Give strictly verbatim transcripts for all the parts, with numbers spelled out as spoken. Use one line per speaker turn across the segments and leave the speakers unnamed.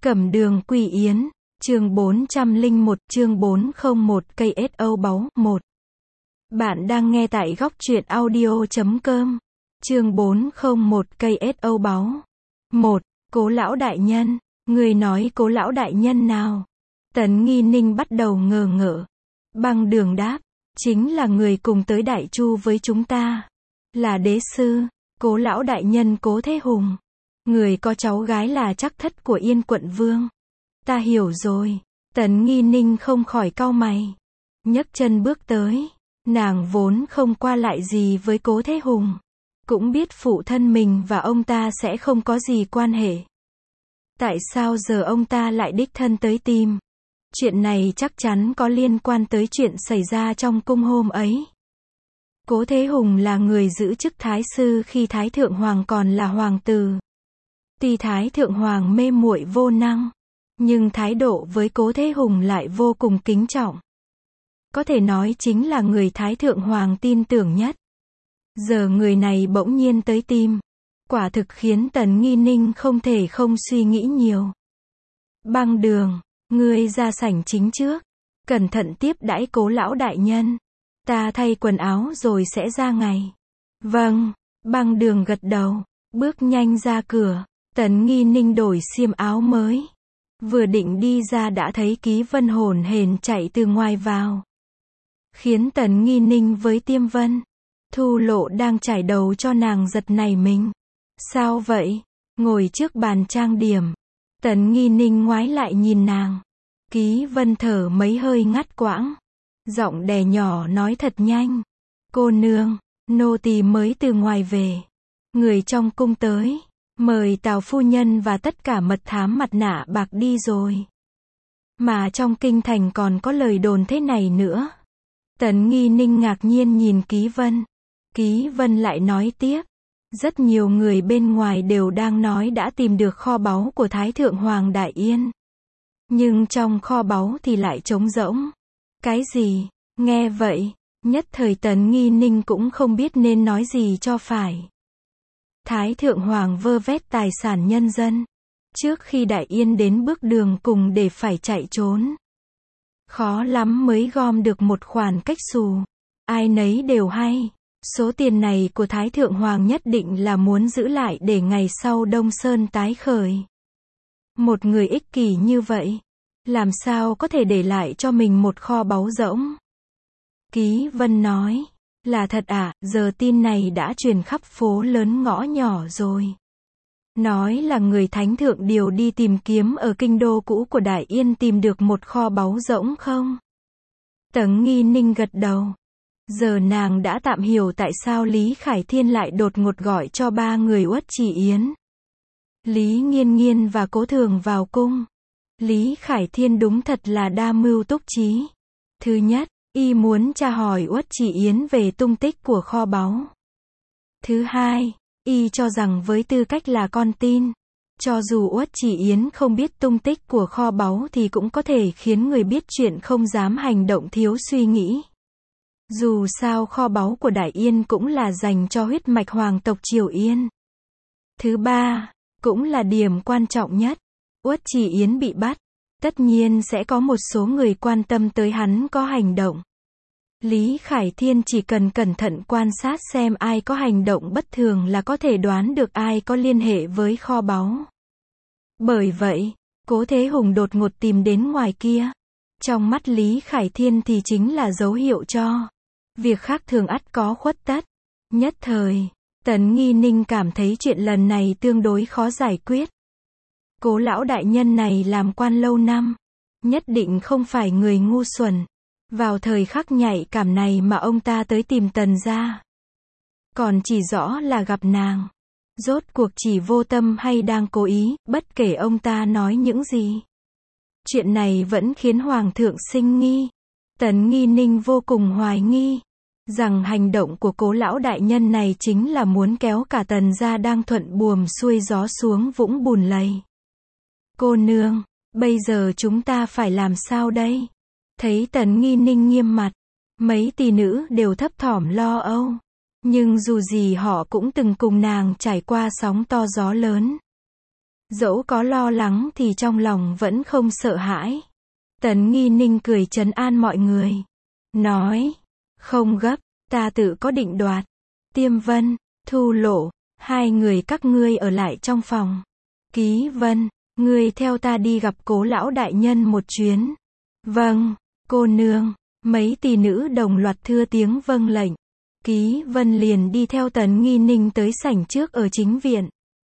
Cẩm đường Quy Yến, chương bốn trăm lẻ một, chương bốn không một cây ét o báu, một. Bạn đang nghe tại góc truyện audio chấm com, chương bốn không một cây ét o báu. một. Cố lão đại nhân, người nói cố lão đại nhân nào? Tấn Nghi Ninh bắt đầu ngờ ngợ. Băng đường đáp, chính là người cùng tới Đại Chu với chúng ta. Là đế sư, cố lão đại nhân Cố Thế Hùng. Người có cháu gái là Trắc Thất của Yên quận vương. Ta hiểu rồi. Tấn Nghi Ninh không khỏi cau mày. Nhấc chân bước tới. Nàng vốn không qua lại gì với Cố Thế Hùng. Cũng biết phụ thân mình và ông ta sẽ không có gì quan hệ. Tại sao giờ ông ta lại đích thân tới tìm? Chuyện này chắc chắn có liên quan tới chuyện xảy ra trong cung hôm ấy. Cố Thế Hùng là người giữ chức thái sư khi Thái Thượng Hoàng còn là hoàng tử. Tuy Thái Thượng Hoàng mê muội vô năng, nhưng thái độ với Cố Thế Hùng lại vô cùng kính trọng. Có thể nói chính là người Thái Thượng Hoàng tin tưởng nhất. Giờ người này bỗng nhiên tới tìm. Quả thực khiến Tấn Nghi Ninh không thể không suy nghĩ nhiều. Băng đường, ngươi ra sảnh chính trước. Cẩn thận tiếp đãi cố lão đại nhân. Ta thay quần áo rồi sẽ ra ngay. Vâng, băng đường gật đầu, bước nhanh ra cửa. Tấn Nghi Ninh đổi xiêm áo mới. Vừa định đi ra đã thấy Ký Vân hổn hển chạy từ ngoài vào. Khiến Tấn Nghi Ninh với Tiêm Vân, Thu Lộ đang chải đầu cho nàng giật nảy mình. Sao vậy? Ngồi trước bàn trang điểm. Tấn Nghi Ninh ngoái lại nhìn nàng. Ký Vân thở mấy hơi ngắt quãng. Giọng đè nhỏ nói thật nhanh. Cô nương, nô tỳ mới từ ngoài về. Người trong cung tới. Mời Tào phu nhân và tất cả mật thám mặt nạ bạc đi rồi. Mà trong kinh thành còn có lời đồn thế này nữa. Tấn Nghi Ninh ngạc nhiên nhìn Ký Vân. Ký Vân lại nói tiếp. Rất nhiều người bên ngoài đều đang nói đã tìm được kho báu của Thái Thượng Hoàng Đại Yên. Nhưng trong kho báu thì lại trống rỗng. Cái gì? Nghe vậy, nhất thời Tấn Nghi Ninh cũng không biết nên nói gì cho phải. Thái Thượng Hoàng vơ vét tài sản nhân dân. Trước khi Đại Yên đến bước đường cùng để phải chạy trốn. Khó lắm mới gom được một khoản cách xù. Ai nấy đều hay. Số tiền này của Thái Thượng Hoàng nhất định là muốn giữ lại để ngày sau Đông Sơn tái khởi. Một người ích kỷ như vậy, làm sao có thể để lại cho mình một kho báu rỗng? Ký Vân nói, là thật à, giờ tin này đã truyền khắp phố lớn ngõ nhỏ rồi. Nói là người Thánh Thượng điều đi tìm kiếm ở kinh đô cũ của Đại Yên tìm được một kho báu rỗng không? Tấn Nghi Ninh gật đầu. Giờ nàng đã tạm hiểu tại sao Lý Khải Thiên lại đột ngột gọi cho ba người Uất Chỉ Yến. Lý Nghiên Nghiên và Cố Thường vào cung. Lý Khải Thiên đúng thật là đa mưu túc trí. Thứ nhất, y muốn tra hỏi Uất Chỉ Yến về tung tích của kho báu. Thứ hai, y cho rằng với tư cách là con tin, cho dù Uất Chỉ Yến không biết tung tích của kho báu thì cũng có thể khiến người biết chuyện không dám hành động thiếu suy nghĩ. Dù sao kho báu của Đại Yên cũng là dành cho huyết mạch hoàng tộc Triều Yên. Thứ ba, cũng là điểm quan trọng nhất, Uất Chỉ Yến bị bắt, tất nhiên sẽ có một số người quan tâm tới hắn có hành động. Lý Khải Thiên chỉ cần cẩn thận quan sát xem ai có hành động bất thường là có thể đoán được ai có liên hệ với kho báu. Bởi vậy, Cố Thế Hùng đột ngột tìm đến ngoài kia. Trong mắt Lý Khải Thiên thì chính là dấu hiệu cho việc khác thường ắt có khuất tất. Nhất thời, Tấn Nghi Ninh cảm thấy chuyện lần này tương đối khó giải quyết. Cố lão đại nhân này làm quan lâu năm, nhất định không phải người ngu xuẩn. Vào thời khắc nhạy cảm này mà ông ta tới tìm Tần gia. Còn chỉ rõ là gặp nàng. Rốt cuộc chỉ vô tâm hay đang cố ý, bất kể ông ta nói những gì. Chuyện này vẫn khiến Hoàng thượng sinh nghi. Tấn Nghi Ninh vô cùng hoài nghi rằng hành động của cố lão đại nhân này chính là muốn kéo cả Tần gia đang thuận buồm xuôi gió xuống vũng bùn lầy. Cô nương, bây giờ chúng ta phải làm sao đây? Thấy Tấn Nghi Ninh nghiêm mặt, mấy tỷ nữ đều thấp thỏm lo âu. Nhưng dù gì họ cũng từng cùng nàng trải qua sóng to gió lớn. Dẫu có lo lắng thì trong lòng vẫn không sợ hãi. Tần Nghi Ninh cười trấn an mọi người. Nói, không gấp, ta tự có định đoạt. Tiêm Vân, Thu Lộ, hai người các ngươi ở lại trong phòng. Ký Vân, ngươi theo ta đi gặp Cố lão đại nhân một chuyến. Vâng, cô nương. Mấy tỷ nữ đồng loạt thưa tiếng vâng lệnh. Ký Vân liền đi theo Tần Nghi Ninh tới sảnh trước ở chính viện.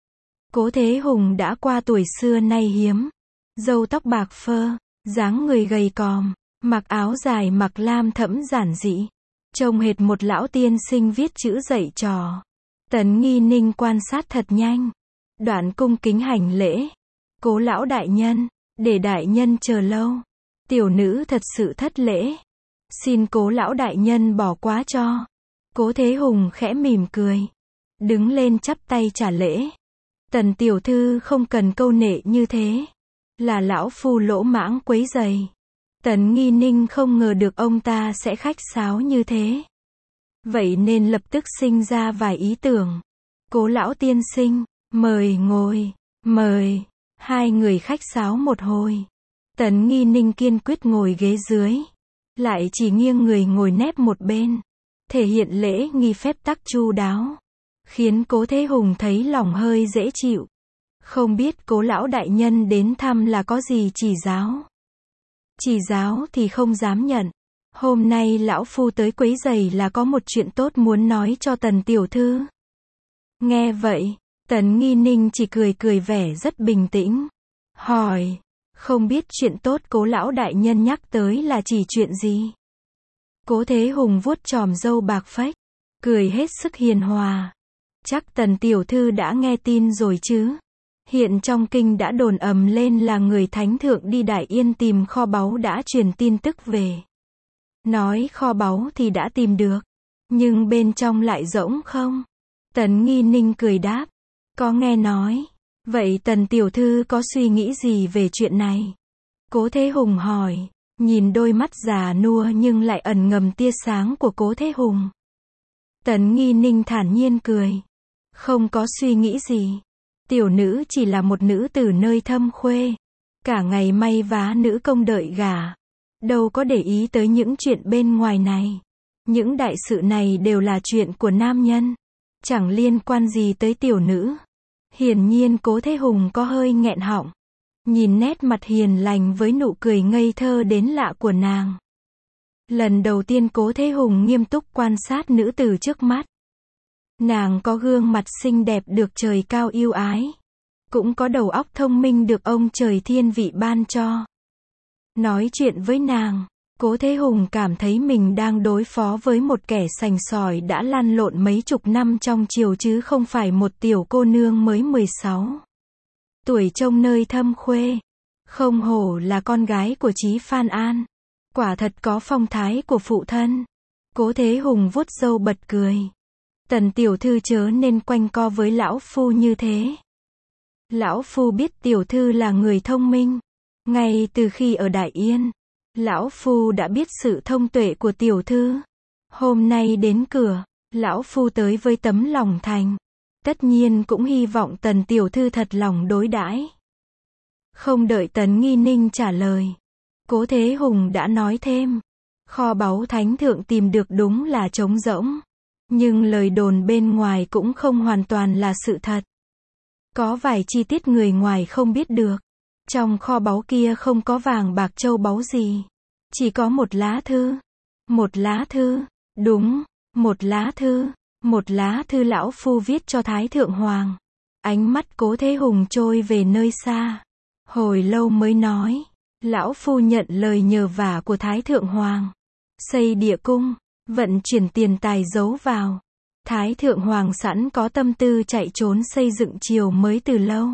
Cố Thế Hùng đã qua tuổi xưa nay hiếm. Râu tóc bạc phơ, dáng người gầy còm, mặc áo dài mặc lam thẫm giản dị. Trông hệt một lão tiên sinh viết chữ dạy trò. Tần Nghi Ninh quan sát thật nhanh. Đoạn cung kính hành lễ. Cố lão đại nhân, để đại nhân chờ lâu. Tiểu nữ thật sự thất lễ. Xin Cố lão đại nhân bỏ qua cho. Cố Thế Hùng khẽ mỉm cười. Đứng lên chắp tay trả lễ. Tần tiểu thư không cần câu nệ như thế. Là lão phu lỗ mãng quấy rầy. Tần Nghi Ninh không ngờ được ông ta sẽ khách sáo như thế. Vậy nên lập tức sinh ra vài ý tưởng. Cố lão tiên sinh, mời ngồi, mời. Hai người khách sáo một hồi. Tần Nghi Ninh kiên quyết ngồi ghế dưới. Lại chỉ nghiêng người ngồi nép một bên. Thể hiện lễ nghi phép tắc chu đáo. Khiến Cố Thế Hùng thấy lòng hơi dễ chịu. Không biết Cố lão đại nhân đến thăm là có gì chỉ giáo. Chỉ giáo thì không dám nhận. Hôm nay lão phu tới quấy rầy là có một chuyện tốt muốn nói cho Tần tiểu thư. Nghe vậy, Tần Nghi Ninh chỉ cười cười vẻ rất bình tĩnh. Hỏi, không biết chuyện tốt Cố lão đại nhân nhắc tới là chỉ chuyện gì? Cố Thế Hùng vuốt chòm râu bạc phách, cười hết sức hiền hòa. Chắc Tần tiểu thư đã nghe tin rồi chứ? Hiện trong kinh đã đồn ầm lên là người thánh thượng đi Đại Yên tìm kho báu đã truyền tin tức về. Nói kho báu thì đã tìm được, nhưng bên trong lại rỗng không? Tần Nghi Ninh cười đáp, có nghe nói. Vậy Tần tiểu thư có suy nghĩ gì về chuyện này? Cố Thế Hùng hỏi, nhìn đôi mắt già nua nhưng lại ẩn ngầm tia sáng của Cố Thế Hùng. Tần Nghi Ninh thản nhiên cười, không có suy nghĩ gì. Tiểu nữ chỉ là một nữ tử nơi thâm khuê, cả ngày may vá nữ công đợi gả, đâu có để ý tới những chuyện bên ngoài này. Những đại sự này đều là chuyện của nam nhân, chẳng liên quan gì tới tiểu nữ. Hiển nhiên Cố Thế Hùng có hơi nghẹn họng, nhìn nét mặt hiền lành với nụ cười ngây thơ đến lạ của nàng. Lần đầu tiên Cố Thế Hùng nghiêm túc quan sát nữ tử trước mắt. Nàng có gương mặt xinh đẹp được trời cao yêu ái, cũng có đầu óc thông minh được ông trời thiên vị ban cho. Nói chuyện với nàng, Cố Thế Hùng cảm thấy mình đang đối phó với một kẻ sành sỏi đã lăn lộn mấy chục năm trong triều chứ không phải một tiểu cô nương mới mười sáu tuổi trông nơi thâm khuê. Không hổ là con gái của Chí Phan An, quả thật có phong thái của phụ thân. Cố Thế Hùng vuốt râu bật cười. Tần tiểu thư chớ nên quanh co với lão phu như thế. Lão phu biết tiểu thư là người thông minh. Ngay từ khi ở Đại Yên, lão phu đã biết sự thông tuệ của tiểu thư. Hôm nay đến cửa, lão phu tới với tấm lòng thành. Tất nhiên cũng hy vọng Tần tiểu thư thật lòng đối đãi. Không đợi Tần Nghi Ninh trả lời, Cố Thế Hùng đã nói thêm. Kho báu thánh thượng tìm được đúng là trống rỗng. Nhưng lời đồn bên ngoài cũng không hoàn toàn là sự thật. Có vài chi tiết người ngoài không biết được. Trong kho báu kia không có vàng bạc châu báu gì. Chỉ có một lá thư. Một lá thư. Đúng, một lá thư. Một lá thư lão phu viết cho Thái Thượng Hoàng. Ánh mắt Cố Thế Hùng trôi về nơi xa. Hồi lâu mới nói. Lão phu nhận lời nhờ vả của Thái Thượng Hoàng. Xây địa cung. Vận chuyển tiền tài giấu vào. Thái Thượng Hoàng sẵn có tâm tư chạy trốn xây dựng triều mới từ lâu.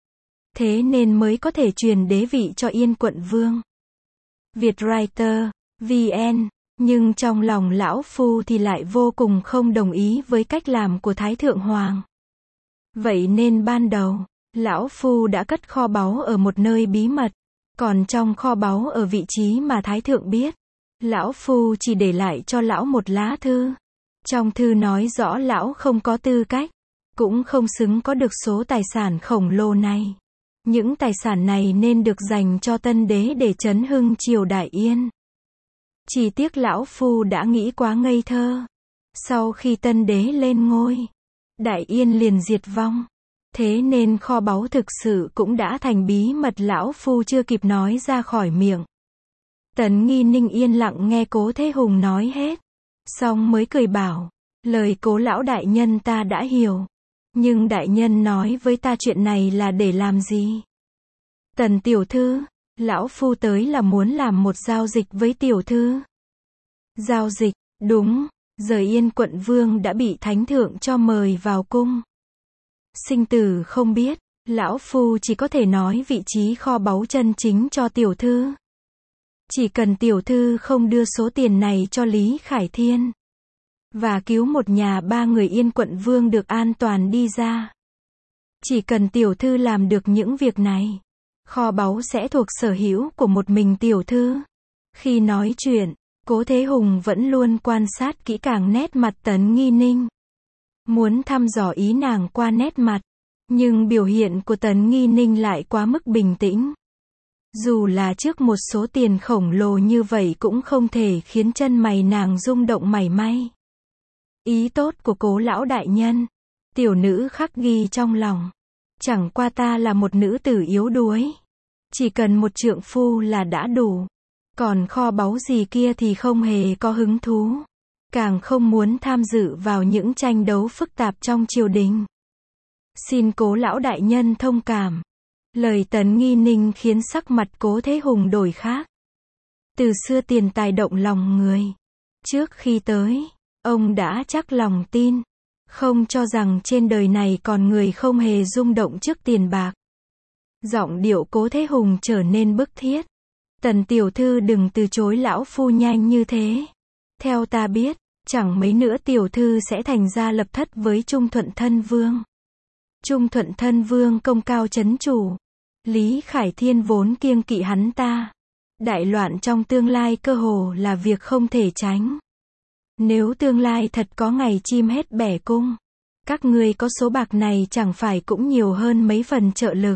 Thế nên mới có thể truyền đế vị cho Yên quận vương. Vietwriter, vê en. Nhưng trong lòng lão phu thì lại vô cùng không đồng ý với cách làm của Thái Thượng Hoàng. Vậy nên ban đầu, lão phu đã cất kho báu ở một nơi bí mật. Còn trong kho báu ở vị trí mà Thái Thượng biết, lão phu chỉ để lại cho lão một lá thư. Trong thư nói rõ lão không có tư cách, cũng không xứng có được số tài sản khổng lồ này. Những tài sản này nên được dành cho tân đế để trấn hưng triều Đại Yên. Chỉ tiếc lão phu đã nghĩ quá ngây thơ. Sau khi tân đế lên ngôi, Đại Yên liền diệt vong. Thế nên kho báu thực sự cũng đã thành bí mật lão phu chưa kịp nói ra khỏi miệng. Tấn Nghi Ninh yên lặng nghe Cố Thế Hùng nói hết. Xong mới cười bảo, lời Cố lão đại nhân ta đã hiểu. Nhưng đại nhân nói với ta chuyện này là để làm gì? Tần tiểu thư, lão phu tới là muốn làm một giao dịch với tiểu thư. Giao dịch, đúng, giờ Yên quận vương đã bị thánh thượng cho mời vào cung. Sinh tử không biết, lão phu chỉ có thể nói vị trí kho báu chân chính cho tiểu thư. Chỉ cần tiểu thư không đưa số tiền này cho Lý Khải Thiên, và cứu một nhà ba người Yên quận vương được an toàn đi ra. Chỉ cần tiểu thư làm được những việc này, kho báu sẽ thuộc sở hữu của một mình tiểu thư. Khi nói chuyện, Cố Thế Hùng vẫn luôn quan sát kỹ càng nét mặt Tấn Nghi Ninh. Muốn thăm dò ý nàng qua nét mặt. Nhưng biểu hiện của Tấn Nghi Ninh lại quá mức bình tĩnh. Dù là trước một số tiền khổng lồ như vậy cũng không thể khiến chân mày nàng rung động mảy may. Ý tốt của Cố lão đại nhân, tiểu nữ khắc ghi trong lòng. Chẳng qua ta là một nữ tử yếu đuối. Chỉ cần một trượng phu là đã đủ. Còn kho báu gì kia thì không hề có hứng thú. Càng không muốn tham dự vào những tranh đấu phức tạp trong triều đình. Xin Cố lão đại nhân thông cảm. Lời Tấn Nghi Ninh khiến sắc mặt Cố Thế Hùng đổi khác. Từ xưa tiền tài động lòng người. Trước khi tới, ông đã chắc lòng tin. Không cho rằng trên đời này còn người không hề rung động trước tiền bạc. Giọng điệu Cố Thế Hùng trở nên bức thiết. Tần tiểu thư đừng từ chối lão phu nhanh như thế. Theo ta biết, chẳng mấy nữa tiểu thư sẽ thành gia lập thất với Trung Thuận Thân Vương. Trung Thuận Thân Vương công cao chấn chủ. Lý Khải Thiên vốn kiêng kỵ hắn ta. Đại loạn trong tương lai cơ hồ là việc không thể tránh. Nếu tương lai thật có ngày chim hết bẻ cung, các ngươi có số bạc này chẳng phải cũng nhiều hơn mấy phần trợ lực.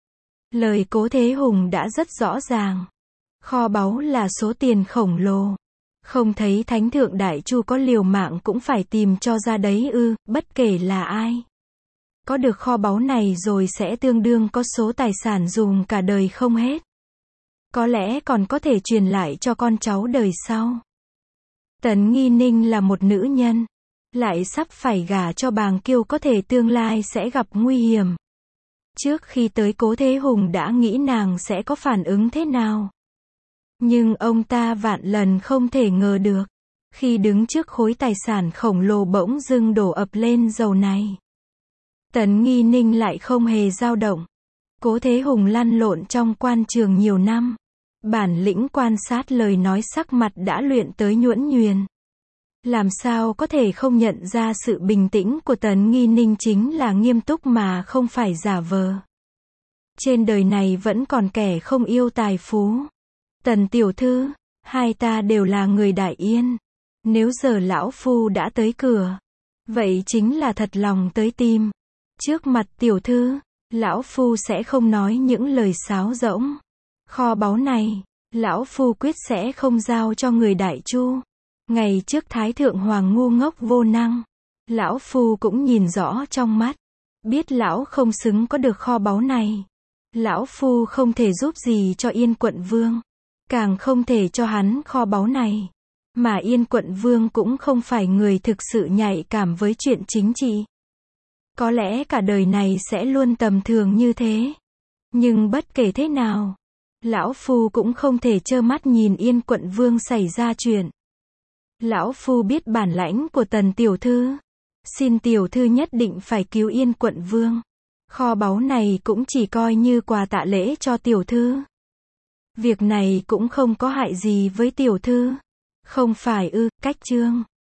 Lời Cố Thế Hùng đã rất rõ ràng. Kho báu là số tiền khổng lồ. Không thấy Thánh Thượng Đại Chu có liều mạng cũng phải tìm cho ra đấy ư, bất kể là ai. Có được kho báu này rồi sẽ tương đương có số tài sản dùng cả đời không hết. Có lẽ còn có thể truyền lại cho con cháu đời sau. Tấn Nghi Ninh là một nữ nhân, lại sắp phải gả cho bàng kiêu có thể tương lai sẽ gặp nguy hiểm. Trước khi tới Cố Thế Hùng đã nghĩ nàng sẽ có phản ứng thế nào. Nhưng ông ta vạn lần không thể ngờ được. Khi đứng trước khối tài sản khổng lồ bỗng dưng đổ ập lên dầu này. Tấn Nghi Ninh lại không hề dao động. Cố Thế Hùng lăn lộn trong quan trường nhiều năm. Bản lĩnh quan sát lời nói sắc mặt đã luyện tới nhuẫn nhuyễn. Làm sao có thể không nhận ra sự bình tĩnh của Tấn Nghi Ninh chính là nghiêm túc mà không phải giả vờ. Trên đời này vẫn còn kẻ không yêu tài phú. Tần tiểu thư, hai ta đều là người Đại Yên. Nếu giờ lão phu đã tới cửa, vậy chính là thật lòng tới tìm. Trước mặt tiểu thư, lão phu sẽ không nói những lời sáo rỗng. Kho báu này, lão phu quyết sẽ không giao cho người Đại Chu. Ngày trước Thái Thượng Hoàng ngu ngốc vô năng, lão phu cũng nhìn rõ trong mắt. Biết lão không xứng có được kho báu này. Lão phu không thể giúp gì cho Yên quận vương. Càng không thể cho hắn kho báu này. Mà Yên quận vương cũng không phải người thực sự nhạy cảm với chuyện chính trị. Có lẽ cả đời này sẽ luôn tầm thường như thế. Nhưng bất kể thế nào, lão phu cũng không thể trơ mắt nhìn Yên quận vương xảy ra chuyện. Lão phu biết bản lãnh của Tần tiểu thư. Xin tiểu thư nhất định phải cứu Yên quận vương. Kho báu này cũng chỉ coi như quà tạ lễ cho tiểu thư. Việc này cũng không có hại gì với tiểu thư. Không phải ư, cách chương.